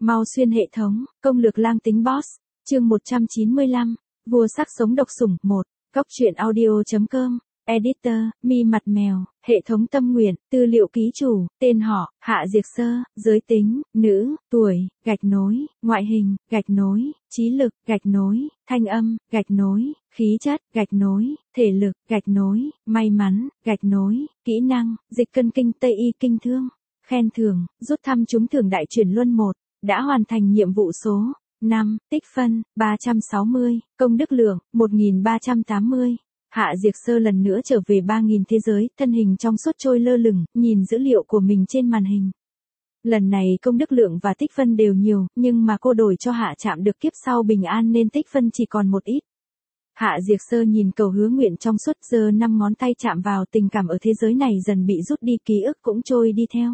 Mau xuyên hệ thống, công lược lang tính boss, chương 195, vua sắc sống độc sủng 1, góc truyện audio.com, editor, mi mặt mèo, hệ thống tâm nguyện, tư liệu ký chủ, tên họ, Hạ Diệc Sơ, giới tính, nữ, tuổi, gạch nối, ngoại hình, gạch nối, trí lực, gạch nối, thanh âm, gạch nối, khí chất, gạch nối, thể lực, gạch nối, may mắn, gạch nối, kỹ năng, dịch cân kinh Tây y kinh thương, khen thưởng, rút thăm trúng thưởng đại chuyển luân 1, đã hoàn thành nhiệm vụ số 5, tích phân 360, công đức lượng 1380. Hạ Diệc Sơ lần nữa trở về 3000 thế giới, thân hình trong suốt trôi lơ lửng, nhìn dữ liệu của mình trên màn hình. Lần này công đức lượng và tích phân đều nhiều, nhưng mà cô đổi cho Hạ chạm được kiếp sau bình an nên tích phân chỉ còn một ít. Hạ Diệc Sơ nhìn cầu hứa nguyện trong suốt, giơ 5 ngón tay chạm vào, tình cảm ở thế giới này dần bị rút đi, ký ức cũng trôi đi theo.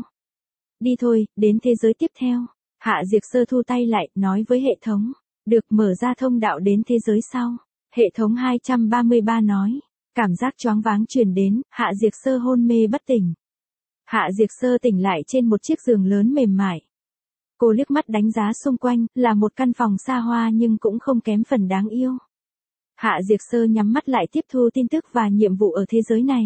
Đi thôi, đến thế giới tiếp theo. Hạ Diệc Sơ thu tay lại, nói với hệ thống, được mở ra thông đạo đến thế giới sau. Hệ thống 233 nói, cảm giác choáng váng truyền đến, Hạ Diệc Sơ hôn mê bất tỉnh. Hạ Diệc Sơ tỉnh lại trên một chiếc giường lớn mềm mại. Cô liếc mắt đánh giá xung quanh, là một căn phòng xa hoa nhưng cũng không kém phần đáng yêu. Hạ Diệc Sơ nhắm mắt lại tiếp thu tin tức và nhiệm vụ ở thế giới này.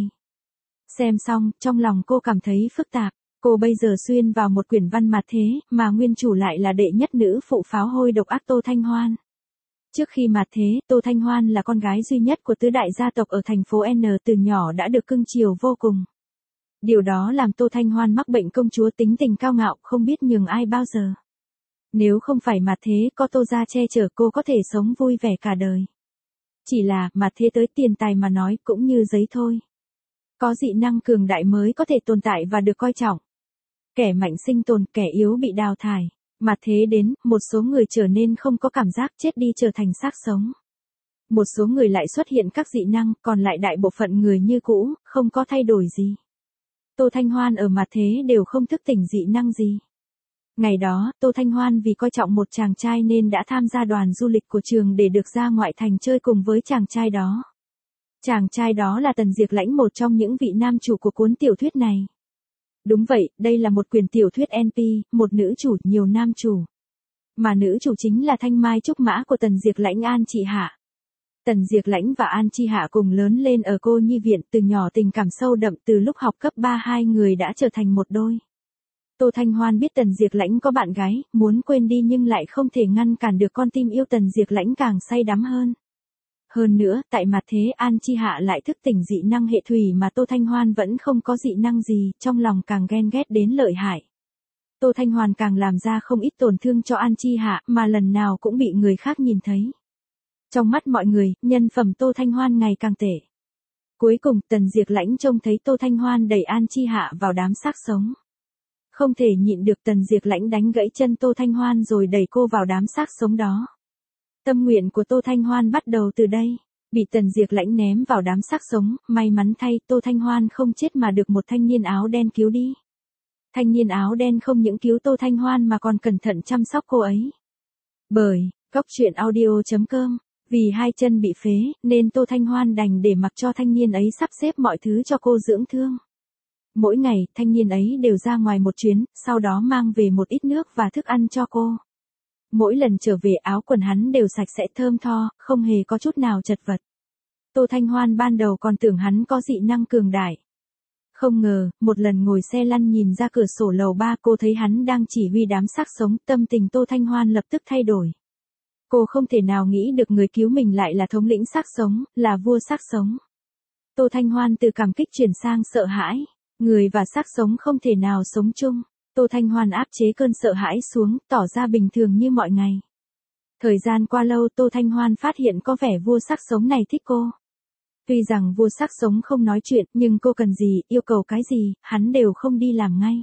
Xem xong, trong lòng cô cảm thấy phức tạp. Cô bây giờ xuyên vào một quyển văn mạt thế, mà nguyên chủ lại là đệ nhất nữ phụ pháo hôi độc ác Tô Thanh Hoan. Trước khi mạt thế, Tô Thanh Hoan là con gái duy nhất của tứ đại gia tộc ở thành phố N, từ nhỏ đã được cưng chiều vô cùng. Điều đó làm Tô Thanh Hoan mắc bệnh công chúa, tính tình cao ngạo, không biết nhường ai bao giờ. Nếu không phải mạt thế có Tô gia che chở, cô có thể sống vui vẻ cả đời. Chỉ là, mạt thế tới tiền tài mà nói cũng như giấy thôi. Có dị năng cường đại mới có thể tồn tại và được coi trọng. Kẻ mạnh sinh tồn, kẻ yếu bị đào thải. Mà thế đến, một số người trở nên không có cảm giác, chết đi trở thành xác sống. Một số người lại xuất hiện các dị năng, còn lại đại bộ phận người như cũ, không có thay đổi gì. Tô Thanh Hoan ở mặt thế đều không thức tỉnh dị năng gì. Ngày đó, Tô Thanh Hoan vì coi trọng một chàng trai nên đã tham gia đoàn du lịch của trường để được ra ngoại thành chơi cùng với chàng trai đó. Chàng trai đó là Tần Diệc Lãnh, một trong những vị nam chủ của cuốn tiểu thuyết này. Đúng vậy, đây là một quyển tiểu thuyết NP, một nữ chủ, nhiều nam chủ. Mà nữ chủ chính là thanh mai trúc mã của Tần Diệc Lãnh, An Chi Hạ. Tần Diệc Lãnh và An Chi Hạ cùng lớn lên ở cô nhi viện, từ nhỏ tình cảm sâu đậm, từ lúc học cấp 3 hai người đã trở thành một đôi. Tô Thanh Hoan biết Tần Diệc Lãnh có bạn gái, muốn quên đi nhưng lại không thể ngăn cản được, con tim yêu Tần Diệc Lãnh càng say đắm hơn. Hơn nữa, tại mặt thế An Chi Hạ lại thức tỉnh dị năng hệ thủy mà Tô Thanh Hoan vẫn không có dị năng gì, trong lòng càng ghen ghét đến lợi hại. Tô Thanh Hoan càng làm ra không ít tổn thương cho An Chi Hạ, mà lần nào cũng bị người khác nhìn thấy. Trong mắt mọi người, nhân phẩm Tô Thanh Hoan ngày càng tệ. Cuối cùng, Tần Diệc Lãnh trông thấy Tô Thanh Hoan đẩy An Chi Hạ vào đám xác sống. Không thể nhịn được, Tần Diệc Lãnh đánh gãy chân Tô Thanh Hoan rồi đẩy cô vào đám xác sống đó. Tâm nguyện của Tô Thanh Hoan bắt đầu từ đây, bị Tần Diệc Lãnh ném vào đám xác sống, may mắn thay, Tô Thanh Hoan không chết mà được một thanh niên áo đen cứu đi. Thanh niên áo đen không những cứu Tô Thanh Hoan mà còn cẩn thận chăm sóc cô ấy. Bởi, góc truyện audio.com, vì hai chân bị phế, nên Tô Thanh Hoan đành để mặc cho thanh niên ấy sắp xếp mọi thứ cho cô dưỡng thương. Mỗi ngày, thanh niên ấy đều ra ngoài một chuyến, sau đó mang về một ít nước và thức ăn cho cô. Mỗi lần trở về áo quần hắn đều sạch sẽ thơm tho, không hề có chút nào chật vật. Tô Thanh Hoan ban đầu còn tưởng hắn có dị năng cường đại. Không ngờ, một lần ngồi xe lăn nhìn ra cửa sổ lầu 3, cô thấy hắn đang chỉ huy đám xác sống, tâm tình Tô Thanh Hoan lập tức thay đổi. Cô không thể nào nghĩ được người cứu mình lại là thống lĩnh xác sống, là vua xác sống. Tô Thanh Hoan từ cảm kích chuyển sang sợ hãi, người và xác sống không thể nào sống chung. Tô Thanh Hoan áp chế cơn sợ hãi xuống, tỏ ra bình thường như mọi ngày. Thời gian qua lâu, Tô Thanh Hoan phát hiện có vẻ vua xác sống này thích cô. Tuy rằng vua xác sống không nói chuyện, nhưng cô cần gì, yêu cầu cái gì, hắn đều không đi làm ngay.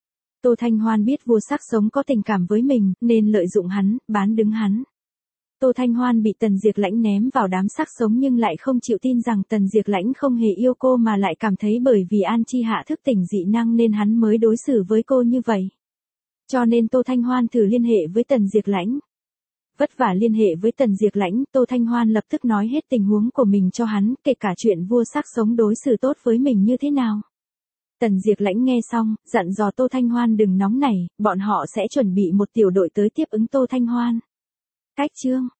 Tô Thanh Hoan biết vua xác sống có tình cảm với mình, nên lợi dụng hắn, bán đứng hắn. Tô Thanh Hoan bị Tần Diệc Lãnh ném vào đám xác sống nhưng lại không chịu tin rằng Tần Diệc Lãnh không hề yêu cô, mà lại cảm thấy bởi vì An Chi Hạ thức tỉnh dị năng nên hắn mới đối xử với cô như vậy. Cho nên Tô Thanh Hoan thử liên hệ với Tần Diệc Lãnh. Vất vả liên hệ với Tần Diệc Lãnh, Tô Thanh Hoan lập tức nói hết tình huống của mình cho hắn, kể cả chuyện vua xác sống đối xử tốt với mình như thế nào. Tần Diệp Lãnh nghe xong, dặn dò Tô Thanh Hoan đừng nóng nảy, bọn họ sẽ chuẩn bị một tiểu đội tới tiếp ứng Tô Thanh Hoan. Cách chương